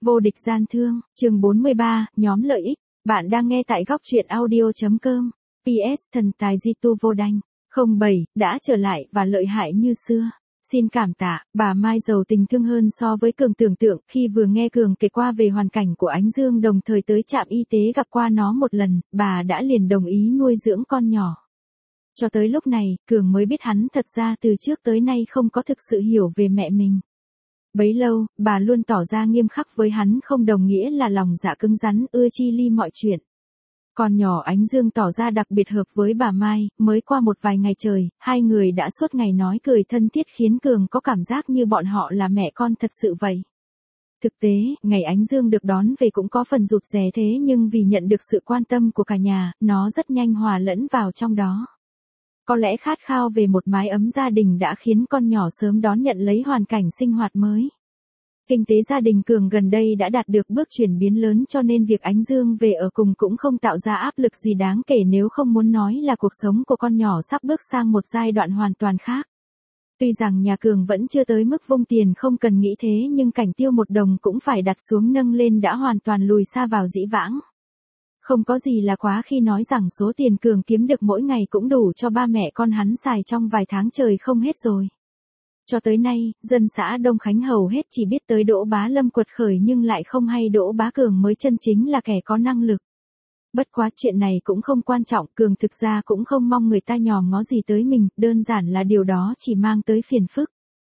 Vô địch gian thương, chương 43, nhóm lợi ích. Bạn đang nghe tại góc truyện audio.com. PS thần tài Jitu vô đanh. 07, đã trở lại và lợi hại như xưa. Xin cảm tạ, bà Mai giàu tình thương hơn so với Cường tưởng tượng khi vừa nghe Cường kể qua về hoàn cảnh của Ánh Dương đồng thời tới trạm y tế gặp qua nó một lần, bà đã liền đồng ý nuôi dưỡng con nhỏ. Cho tới lúc này, Cường mới biết hắn thật ra từ trước tới nay không có thực sự hiểu về mẹ mình. Bấy lâu, bà luôn tỏ ra nghiêm khắc với hắn không đồng nghĩa là lòng dạ cứng rắn ưa chi ly mọi chuyện. Con nhỏ Ánh Dương tỏ ra đặc biệt hợp với bà Mai, mới qua một vài ngày trời, hai người đã suốt ngày nói cười thân thiết khiến Cường có cảm giác như bọn họ là mẹ con thật sự vậy. Thực tế, ngày Ánh Dương được đón về cũng có phần rụt rè thế nhưng vì nhận được sự quan tâm của cả nhà, nó rất nhanh hòa lẫn vào trong đó. Có lẽ khát khao về một mái ấm gia đình đã khiến con nhỏ sớm đón nhận lấy hoàn cảnh sinh hoạt mới. Kinh tế gia đình Cường gần đây đã đạt được bước chuyển biến lớn cho nên việc Ánh Dương về ở cùng cũng không tạo ra áp lực gì đáng kể nếu không muốn nói là cuộc sống của con nhỏ sắp bước sang một giai đoạn hoàn toàn khác. Tuy rằng nhà Cường vẫn chưa tới mức vung tiền không cần nghĩ thế nhưng cảnh tiêu một đồng cũng phải đặt xuống nâng lên đã hoàn toàn lùi xa vào dĩ vãng. Không có gì là quá khi nói rằng số tiền Cường kiếm được mỗi ngày cũng đủ cho ba mẹ con hắn xài trong vài tháng trời không hết rồi. Cho tới nay, dân xã Đông Khánh hầu hết chỉ biết tới Đỗ Bá Lâm quật khởi nhưng lại không hay Đỗ Bá Cường mới chân chính là kẻ có năng lực. Bất quá chuyện này cũng không quan trọng, Cường thực ra cũng không mong người ta nhòm ngó gì tới mình, đơn giản là điều đó chỉ mang tới phiền phức.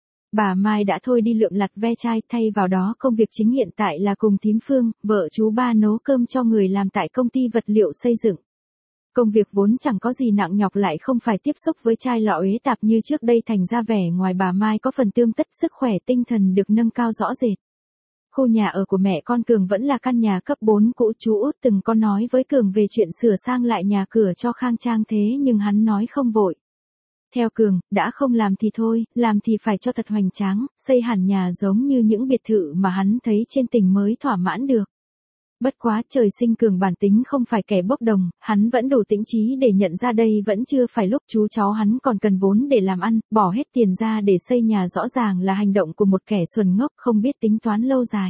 Bà Mai đã thôi đi lượm lặt ve chai, thay vào đó công việc chính hiện tại là cùng thím Phương, vợ chú ba nấu cơm cho người làm tại công ty vật liệu xây dựng. Công việc vốn chẳng có gì nặng nhọc lại không phải tiếp xúc với chai lọ uế tạp như trước đây thành ra vẻ ngoài bà Mai có phần tươm tất sức khỏe tinh thần được nâng cao rõ rệt. Khu nhà ở của mẹ con Cường vẫn là căn nhà cấp 4 cũ chú Út từng có nói với Cường về chuyện sửa sang lại nhà cửa cho khang trang thế nhưng hắn nói không vội. Theo Cường, đã không làm thì thôi, làm thì phải cho thật hoành tráng, xây hẳn nhà giống như những biệt thự mà hắn thấy trên tỉnh mới thỏa mãn được. Bất quá trời sinh Cường bản tính không phải kẻ bốc đồng, hắn vẫn đủ tĩnh trí để nhận ra đây vẫn chưa phải lúc chú cháu hắn còn cần vốn để làm ăn, bỏ hết tiền ra để xây nhà rõ ràng là hành động của một kẻ xuẩn ngốc không biết tính toán lâu dài.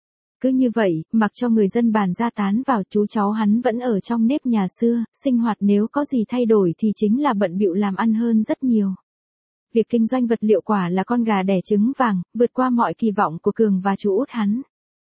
Cứ như vậy, mặc cho người dân bàn ra tán vào chú cháu hắn vẫn ở trong nếp nhà xưa, sinh hoạt nếu có gì thay đổi thì chính là bận bịu làm ăn hơn rất nhiều. Việc kinh doanh vật liệu quả là con gà đẻ trứng vàng, vượt qua mọi kỳ vọng của Cường và chú Út hắn.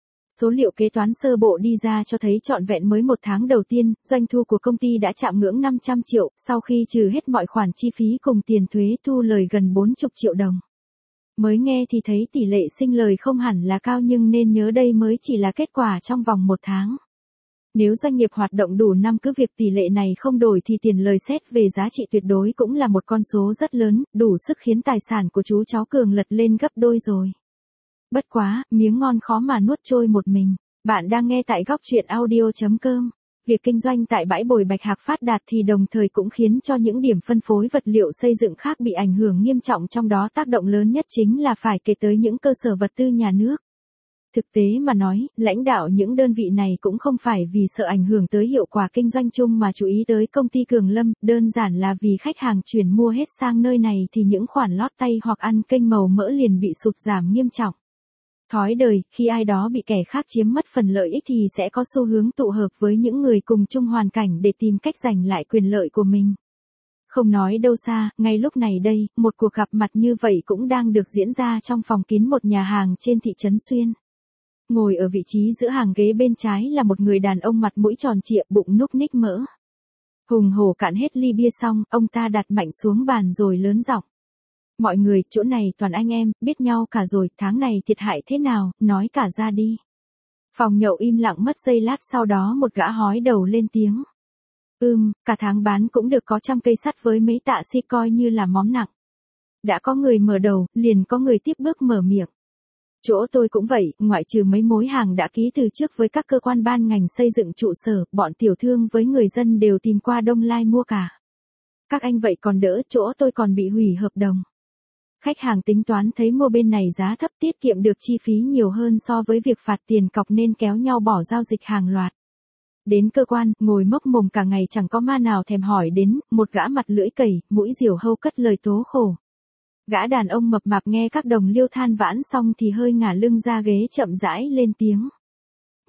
Số liệu kế toán sơ bộ đi ra cho thấy trọn vẹn mới một tháng đầu tiên, doanh thu của công ty đã chạm ngưỡng 500 triệu, sau khi trừ hết mọi khoản chi phí cùng tiền thuế thu lời gần 40 triệu đồng. Mới nghe thì thấy tỷ lệ sinh lời không hẳn là cao nhưng nên nhớ đây mới chỉ là kết quả trong vòng một tháng. Nếu doanh nghiệp hoạt động đủ năm cứ việc tỷ lệ này không đổi thì tiền lời xét về giá trị tuyệt đối cũng là một con số rất lớn, đủ sức khiến tài sản của chú cháu Cường lật lên gấp đôi rồi. Bất quá, miếng ngon khó mà nuốt trôi một mình. Bạn đang nghe tại góc truyện audio.com. Việc kinh doanh tại bãi bồi Bạch Hạc phát đạt thì đồng thời cũng khiến cho những điểm phân phối vật liệu xây dựng khác bị ảnh hưởng nghiêm trọng, trong đó tác động lớn nhất chính là phải kể tới những cơ sở vật tư nhà nước. Thực tế mà nói, lãnh đạo những đơn vị này cũng không phải vì sợ ảnh hưởng tới hiệu quả kinh doanh chung mà chú ý tới công ty Cường Lâm, đơn giản là vì khách hàng chuyển mua hết sang nơi này thì những khoản lót tay hoặc ăn kênh màu mỡ liền bị sụt giảm nghiêm trọng. Thói đời, khi ai đó bị kẻ khác chiếm mất phần lợi ích thì sẽ có xu hướng tụ hợp với những người cùng chung hoàn cảnh để tìm cách giành lại quyền lợi của mình. Không nói đâu xa, ngay lúc này đây, một cuộc gặp mặt như vậy cũng đang được diễn ra trong phòng kín một nhà hàng trên thị trấn Xuyên. Ngồi ở vị trí giữa hàng ghế bên trái là một người đàn ông mặt mũi tròn trịa, bụng núc ních mỡ. Hùng hổ cạn hết ly bia xong, ông ta đặt mạnh xuống bàn rồi lớn giọng. Mọi người, chỗ này toàn anh em, biết nhau cả rồi, tháng này thiệt hại thế nào, nói cả ra đi. Phòng nhậu im lặng mất giây lát sau đó một gã hói đầu lên tiếng. Cả tháng bán cũng được có 100 cây sắt với mấy tạ xi coi như là món nặng. Đã có người mở đầu, liền có người tiếp bước mở miệng. Chỗ tôi cũng vậy, ngoại trừ mấy mối hàng đã ký từ trước với các cơ quan ban ngành xây dựng trụ sở, bọn tiểu thương với người dân đều tìm qua Đông Lai mua cả. Các anh vậy còn đỡ, chỗ tôi còn bị hủy hợp đồng. Khách hàng tính toán thấy mua bên này giá thấp tiết kiệm được chi phí nhiều hơn so với việc phạt tiền cọc nên kéo nhau bỏ giao dịch hàng loạt. Đến cơ quan, ngồi mốc mồm cả ngày chẳng có ma nào thèm hỏi đến, một gã mặt lưỡi cầy, mũi diều hâu cất lời tố khổ. Gã đàn ông mập mạp nghe các đồng liêu than vãn xong thì hơi ngả lưng ra ghế chậm rãi lên tiếng.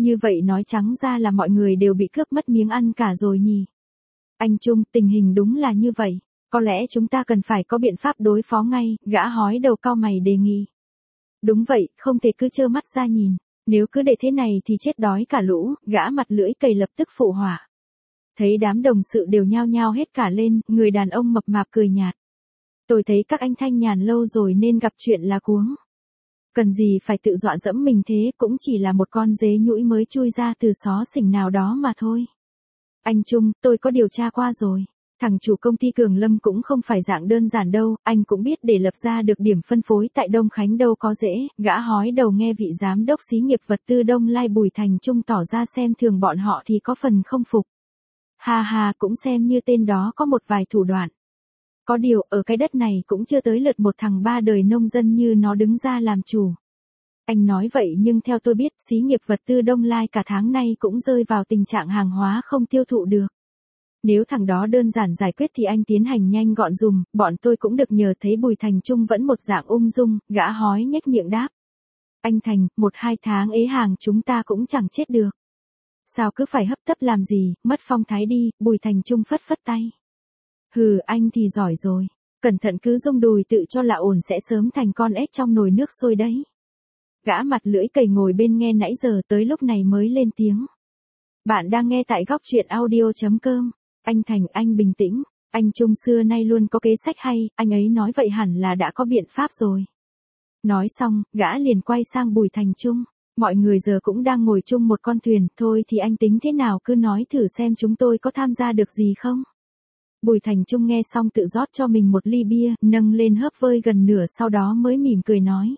Như vậy nói trắng ra là mọi người đều bị cướp mất miếng ăn cả rồi nhỉ. Anh Trung, tình hình đúng là như vậy. Có lẽ chúng ta cần phải có biện pháp đối phó ngay, gã hói đầu cau mày đề nghị. Đúng vậy, không thể cứ trơ mắt ra nhìn. Nếu cứ để thế này thì chết đói cả lũ, gã mặt lưỡi cày lập tức phụ họa. Thấy đám đồng sự đều nhao nhao hết cả lên, người đàn ông mập mạp cười nhạt. Tôi thấy các anh thanh nhàn lâu rồi nên gặp chuyện là cuống. Cần gì phải tự dọa dẫm mình thế, cũng chỉ là một con dế nhũi mới chui ra từ xó xỉnh nào đó mà thôi. Anh Trung, tôi có điều tra qua rồi. Thằng chủ công ty Cường Lâm cũng không phải dạng đơn giản đâu, anh cũng biết để lập ra được điểm phân phối tại Đông Khánh đâu có dễ, gã hói đầu nghe vị giám đốc xí nghiệp vật tư Đông Lai Bùi Thành Trung tỏ ra xem thường bọn họ thì có phần không phục. Ha ha, cũng xem như tên đó có một vài thủ đoạn. Có điều, ở cái đất này cũng chưa tới lượt một thằng ba đời nông dân như nó đứng ra làm chủ. Anh nói vậy nhưng theo tôi biết, xí nghiệp vật tư Đông Lai cả tháng nay cũng rơi vào tình trạng hàng hóa không tiêu thụ được. Nếu thằng đó đơn giản giải quyết thì anh tiến hành nhanh gọn dùm, bọn tôi cũng được nhờ. Thấy Bùi Thành Trung vẫn một dạng ung dung, gã hói nhếch miệng đáp. Anh Thành, 1-2 tháng ế hàng chúng ta cũng chẳng chết được. Sao cứ phải hấp tấp làm gì, mất phong thái đi, Bùi Thành Trung phất phất tay. Hừ, anh thì giỏi rồi, cẩn thận cứ rung đùi tự cho là ổn sẽ sớm thành con ếch trong nồi nước sôi đấy. Gã mặt lưỡi cày ngồi bên nghe nãy giờ tới lúc này mới lên tiếng. Bạn đang nghe tại góc truyện audio.com. Anh Thành, anh bình tĩnh, anh Trung xưa nay luôn có kế sách hay, anh ấy nói vậy hẳn là đã có biện pháp rồi. Nói xong, gã liền quay sang Bùi Thành Trung. Mọi người giờ cũng đang ngồi chung một con thuyền, thôi thì anh tính thế nào cứ nói thử xem chúng tôi có tham gia được gì không. Bùi Thành Trung nghe xong tự rót cho mình một ly bia, nâng lên hớp vơi gần nửa sau đó mới mỉm cười nói.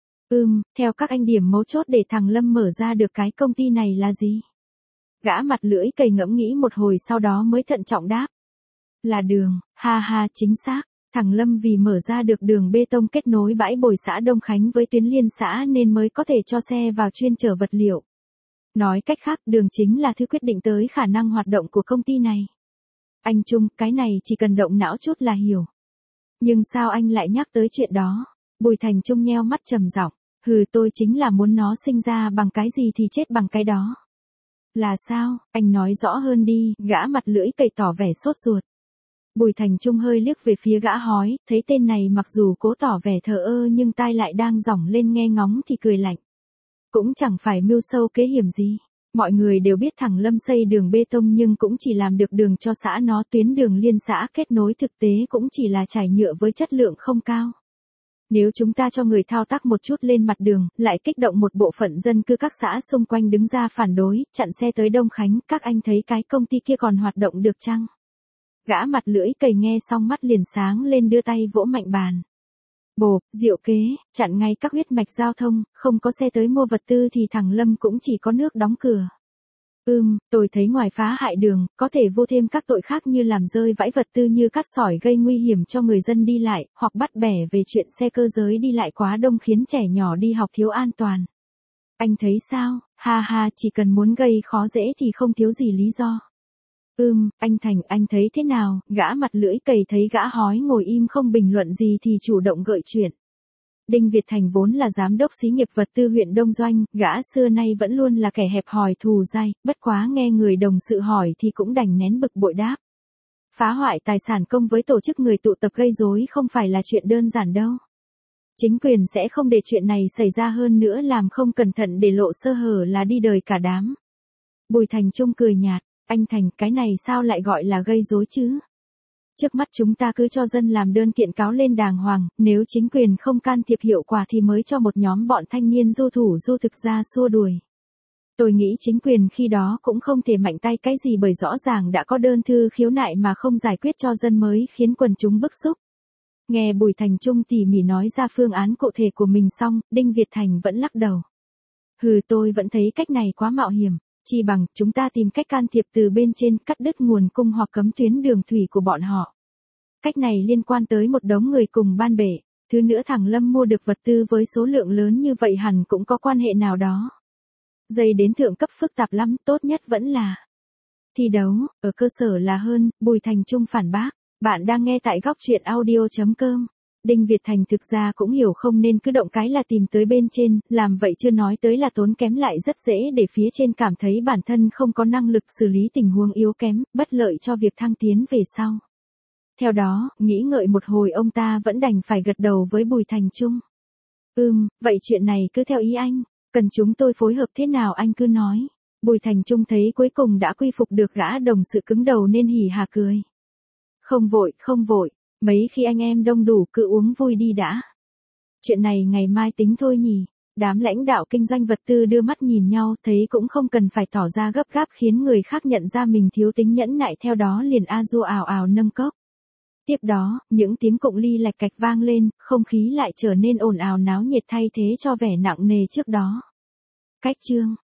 Theo các anh điểm mấu chốt để thằng Lâm mở ra được cái công ty này là gì? Gã mặt lưỡi cày ngẫm nghĩ một hồi sau đó mới thận trọng đáp. Là đường, ha ha chính xác, thằng Lâm vì mở ra được đường bê tông kết nối bãi bồi xã Đông Khánh với tuyến liên xã nên mới có thể cho xe vào chuyên chở vật liệu. Nói cách khác, đường chính là thứ quyết định tới khả năng hoạt động của công ty này. Anh Trung, cái này chỉ cần động não chút là hiểu. Nhưng sao anh lại nhắc tới chuyện đó? Bùi Thành Trung nheo mắt trầm giọng. Tôi chính là muốn nó sinh ra bằng cái gì thì chết bằng cái đó. Là sao, anh nói rõ hơn đi, gã mặt lưỡi cày tỏ vẻ sốt ruột. Bùi Thành Trung hơi liếc về phía gã hói, thấy tên này mặc dù cố tỏ vẻ thờ ơ nhưng tai lại đang dỏng lên nghe ngóng thì cười lạnh. Cũng chẳng phải mưu sâu kế hiểm gì. Mọi người đều biết thằng Lâm xây đường bê tông nhưng cũng chỉ làm được đường cho xã nó, tuyến đường liên xã kết nối thực tế cũng chỉ là trải nhựa với chất lượng không cao. Nếu chúng ta cho người thao tác một chút lên mặt đường, lại kích động một bộ phận dân cư các xã xung quanh đứng ra phản đối, chặn xe tới Đông Khánh, các anh thấy cái công ty kia còn hoạt động được chăng? Gã mặt lưỡi cày nghe xong mắt liền sáng lên đưa tay vỗ mạnh bàn. Bộp, diệu kế, chặn ngay các huyết mạch giao thông, không có xe tới mua vật tư thì thằng Lâm cũng chỉ có nước đóng cửa. Tôi thấy ngoài phá hại đường, có thể vô thêm các tội khác như làm rơi vãi vật tư như cát sỏi gây nguy hiểm cho người dân đi lại, hoặc bắt bẻ về chuyện xe cơ giới đi lại quá đông khiến trẻ nhỏ đi học thiếu an toàn. Anh thấy sao? Ha ha, chỉ cần muốn gây khó dễ thì không thiếu gì lý do. Anh Thành, anh thấy thế nào? Gã mặt lưỡi cày thấy gã hói ngồi im không bình luận gì thì chủ động gợi chuyện. Đinh Việt Thành vốn là giám đốc xí nghiệp vật tư huyện Đông Doanh, gã xưa nay vẫn luôn là kẻ hẹp hòi thù dai, bất quá nghe người đồng sự hỏi thì cũng đành nén bực bội đáp. Phá hoại tài sản công với tổ chức người tụ tập gây rối không phải là chuyện đơn giản đâu. Chính quyền sẽ không để chuyện này xảy ra, hơn nữa làm không cẩn thận để lộ sơ hở là đi đời cả đám. Bùi Thành Trung cười nhạt, anh Thành, cái này sao lại gọi là gây rối chứ? Trước mắt chúng ta cứ cho dân làm đơn kiện cáo lên đàng hoàng, nếu chính quyền không can thiệp hiệu quả thì mới cho một nhóm bọn thanh niên du thủ du thực ra xua đuổi. Tôi nghĩ chính quyền khi đó cũng không thể mạnh tay cái gì bởi rõ ràng đã có đơn thư khiếu nại mà không giải quyết cho dân mới khiến quần chúng bức xúc. Nghe Bùi Thành Trung tỉ mỉ nói ra phương án cụ thể của mình xong, Đinh Việt Thành vẫn lắc đầu. Tôi vẫn thấy cách này quá mạo hiểm. Chi bằng chúng ta tìm cách can thiệp từ bên trên, cắt đứt nguồn cung hoặc cấm tuyến đường thủy của bọn họ. Cách này liên quan tới một đống người cùng ban bể. Thứ nữa thằng Lâm mua được vật tư với số lượng lớn như vậy hẳn cũng có quan hệ nào đó. Dây đến thượng cấp phức tạp lắm, tốt nhất vẫn là thi đấu, ở cơ sở là hơn, Bùi Thành Trung phản bác. Bạn đang nghe tại góc truyện audio.com. Đinh Việt Thành thực ra cũng hiểu không nên cứ động cái là tìm tới bên trên, làm vậy chưa nói tới là tốn kém lại rất dễ để phía trên cảm thấy bản thân không có năng lực xử lý tình huống yếu kém, bất lợi cho việc thăng tiến về sau. Theo đó, nghĩ ngợi một hồi ông ta vẫn đành phải gật đầu với Bùi Thành Trung. Vậy chuyện này cứ theo ý anh, cần chúng tôi phối hợp thế nào anh cứ nói. Bùi Thành Trung thấy cuối cùng đã quy phục được gã đồng sự cứng đầu nên hỉ hà cười. Không vội, mấy khi anh em đông đủ cứ uống vui đi đã. Chuyện này ngày mai tính thôi nhỉ. Đám lãnh đạo kinh doanh vật tư đưa mắt nhìn nhau thấy cũng không cần phải tỏ ra gấp gáp khiến người khác nhận ra mình thiếu tính nhẫn nại, theo đó liền a du ào ào nâng cốc. Tiếp đó, những tiếng cụng ly lạch cạch vang lên, không khí lại trở nên ồn ào náo nhiệt thay thế cho vẻ nặng nề trước đó. Cách chương